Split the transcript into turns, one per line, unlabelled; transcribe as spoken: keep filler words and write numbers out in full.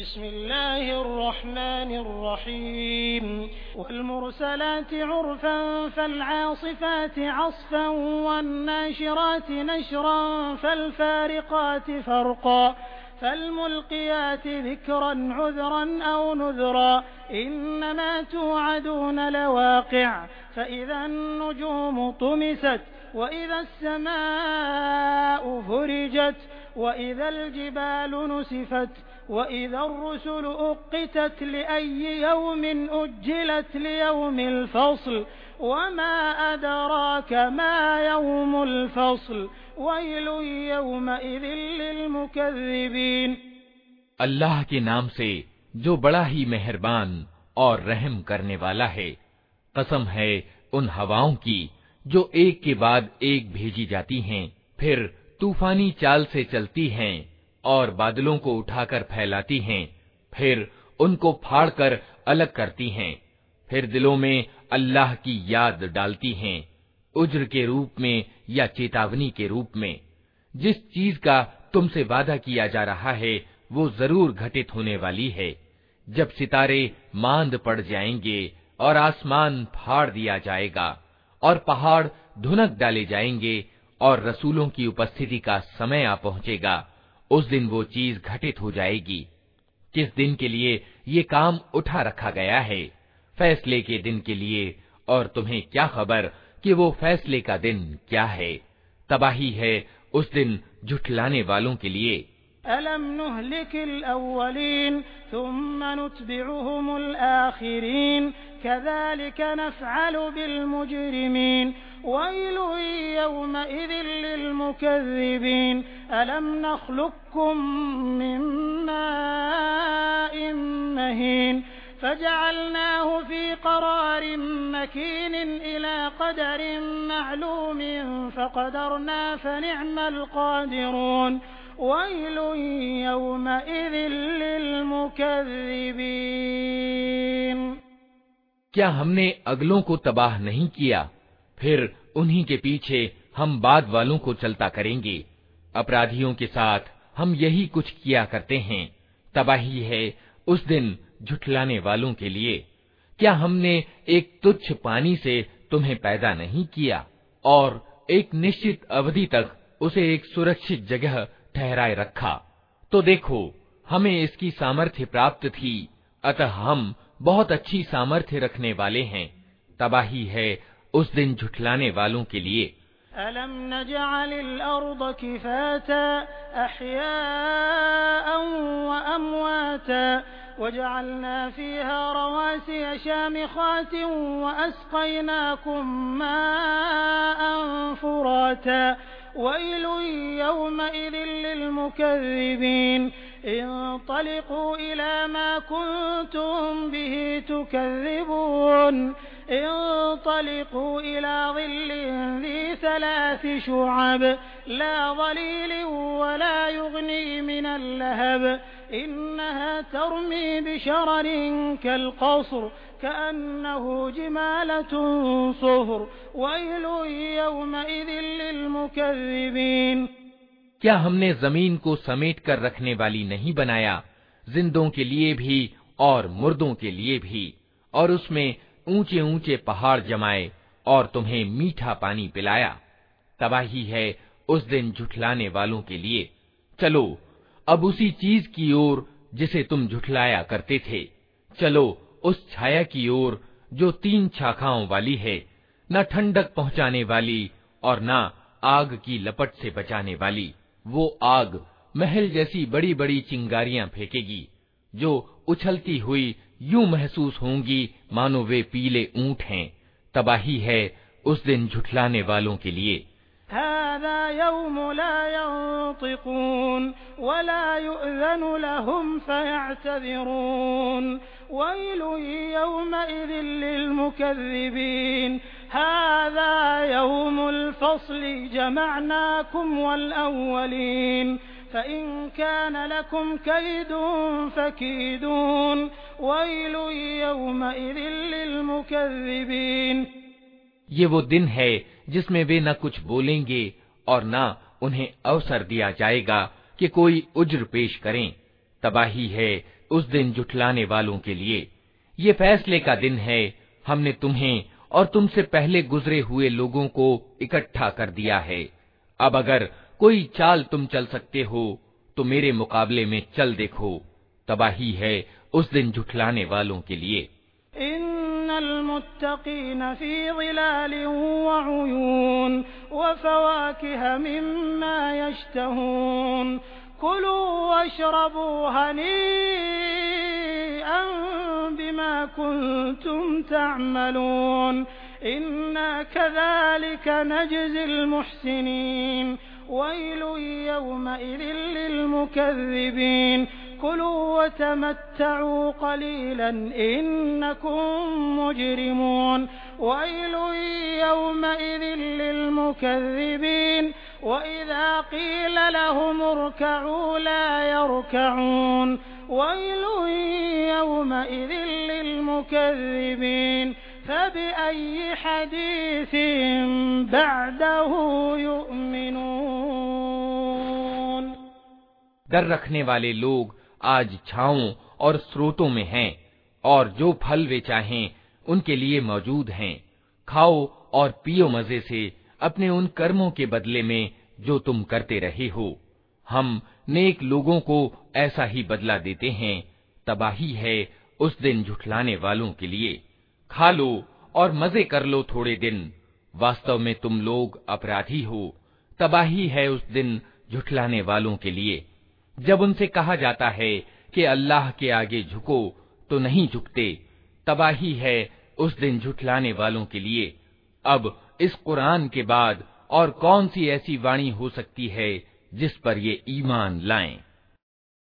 बिस्मिल्लाहिर्रहमानिर्रहीम वल्मुरसलाति उर्फन फल्आसिफाति अस्फन वन्नाशिराति नशरन फल्फारिकाति फर्क़ा फल्मुल्क़ियाति ज़िक्रन उज़रन औ नुज़रा इन्नमा तुअदून लवाक़िअ फ़इज़ान्नुजूमु तुमिसत वइज़ास्समाअु फ़ुरिजत वइज़ाल्जिबालु नुसिफत वइज़र्रुसुलु उक़्क़ितत लिअय्यि यौमिन उज्जिलत लियौमिल फ़स्ल वमा अदराक मा यौमुल फ़स्ल वैलुन यौमइज़िन लिलमुकज़्ज़िबीन।
अल्लाह के नाम से जो बड़ा ही मेहरबान और रहम करने वाला है। कसम है उन हवाओं की जो एक के बाद एक भेजी जाती हैं, फिर तूफानी चाल से चलती हैं और बादलों को उठाकर फैलाती हैं, फिर उनको फाड़कर अलग करती हैं, फिर दिलों में अल्लाह की याद डालती हैं, उज्र के रूप में या चेतावनी के रूप में। जिस चीज का तुमसे वादा किया जा रहा है वो जरूर घटित होने वाली है। जब सितारे मांद पड़ जाएंगे और आसमान फाड़ दिया जाएगा और पहाड़ धुनक डाले जाएंगे और रसूलों की उपस्थिति का समय आ पहुंचेगा, उस दिन वो चीज घटित हो जाएगी किस दिन के लिए ये काम उठा रखा गया है, फैसले के दिन के लिए। और तुम्हें क्या खबर कि वो फैसले का दिन क्या है। तबाही है उस दिन झुठलाने वालों के लिए।
अलम नुहलिकिल अव्वलीन थुम्मा नुत्बिउहुमुल आखिरीन कज़ालिक नफ़अलु बिल मुजरिमीन वैलुन यौमइज़िन लिलमुकज़्ज़िबीन। अलम नख़्लुक़कुम मिन माइन महीन फजअलनाहु फ़ी क़रारिन मकीन इला क़दरिन मअलूमिन फ़क़दरना फ़निअमल क़ादिरून वैलुन यौमइज़िन लिलमुकज़्ज़िबीन।
क्या हमने अगलों को तबाह नहीं किया, फिर उन्हीं के पीछे हम बाद वालों को चलता करेंगे। अपराधियों के साथ हम यही कुछ किया करते हैं। तबाही है उस दिन झुठलाने वालों के लिए। क्या हमने एक तुच्छ पानी से तुम्हें पैदा नहीं किया और एक निश्चित अवधि तक उसे एक सुरक्षित जगह ठहराए रखा। तो देखो हमें इसकी सामर्थ्य प्राप्त थी, अतः हम बहुत अच्छी सामर्थ्य रखने वाले हैं। तबाही है उस दिन झुठलाने वालों के लिए।
अलम नजअलिल अर्द किफाता अहयाअन व अमवाता वजअलना फीहा रवासिय शामिखातिन व अस्क़यनाकुम माअन फुराता वैलुन यौमइज़िन लिलमुकज़्ज़िबीन। इंतलिक़ू इला मा कुन्तुम बिही तुकज़्ज़िबून इंतलिक़ू इला ज़िल्लिन ज़ी सलासि शुअब ला ज़लीलिन वला युग़नी मिनल लहब इन्नहा तर्मी बिशररिन कल्क़स्र कअन्नहु जिमालतुन सुफ़्र वैलुन यौमइज़िन लिलमुकज़्ज़िबीन।
क्या हमने जमीन को समेट कर रखने वाली नहीं बनाया, जिंदों के लिए भी और मुर्दों के लिए भी, और उसमें ऊंचे ऊंचे पहाड़ जमाए और तुम्हें मीठा पानी पिलाया। तबाही है उस दिन झुठलाने वालों के लिए। चलो अब उसी चीज की ओर जिसे तुम झुठलाया करते थे, चलो उस छाया की ओर जो तीन शाखाओं वाली है, न ठंडक पहुंचाने वाली और न आग की लपट से बचाने वाली। वो आग महल जैसी बड़ी बड़ी चिंगारियां फेंकेगी जो उछलती हुई यूं महसूस होंगी मानो वे पीले ऊंट हैं। तबाही है उस दिन झुठलाने वालों के लिए।
हाज़ा यौम ला यंतिक़ून वला युअज़नु लहुम फ़यअतज़िरून वैलुन यौमइज़िन लिलमुकज़्ज़िबीन। हाज़ा यौमुल फ़स्ल जमअनाकुम वल अव्वलीन फ़इन कान लकुम कैदुन फ़कीदून वैलुन यौमइज़िन लिलमुकज़्ज़िबीन।
ये वो दिन है जिसमें वे न कुछ बोलेंगे और न उन्हें अवसर दिया जाएगा कि कोई उज्र पेश करें। तबाही है उस दिन झुठलाने वालों के लिए। ये फैसले का दिन है, हमने तुम्हें और तुमसे पहले गुजरे हुए लोगों को इकट्ठा कर दिया है। अब अगर कोई चाल तुम चल सकते हो तो मेरे मुकाबले में चल देखो। तबाही है उस दिन झुठलाने वालों के लिए।
इन्नल मुत्तक़ीन फी ज़िलालिन व उयून व फ़वाकिह मिम्मा यश्तहून कुलू वशरबू हनीअन बिमा कुंतुम तअमलून इन्ना कज़ालिक नजज़िल मुहसिनीन वैलुन यौमइज़िन लिलमुकज़्ज़िबीन कुलू वतमत्तऊ क़लीलन इन्नकुम मुजरिमून वैलुन यौमइज़िन लिलमुकज़्ज़िबीन वइज़ा क़ील लहुम इरकऊ ला यरकऊन वैलुन यौमइज़िन लिलमुकज़्ज़िबीन फबिअय्यि हदीसिन बअदहु युमिनून।
डर रखने वाले लोग आज छांवों और स्रोतों में हैं और जो फल वे चाहें उनके लिए मौजूद हैं। खाओ और पियो मजे से अपने उन कर्मों के बदले में जो तुम करते रहे हो। हम नेक लोगों को ऐसा ही बदला देते हैं। तबाही है उस दिन झुठलाने वालों के लिए। खा लो और मजे कर लो थोड़े दिन, वास्तव में तुम लोग अपराधी हो। तबाही है उस दिन झुठलाने वालों के लिए। जब उनसे कहा जाता है कि अल्लाह के आगे झुको तो नहीं झुकते। तबाही है उस दिन झुठलाने वालों के लिए। अब इस कुरान के बाद और कौन सी ऐसी वाणी हो सकती है जिस पर ये ईमान लाएं।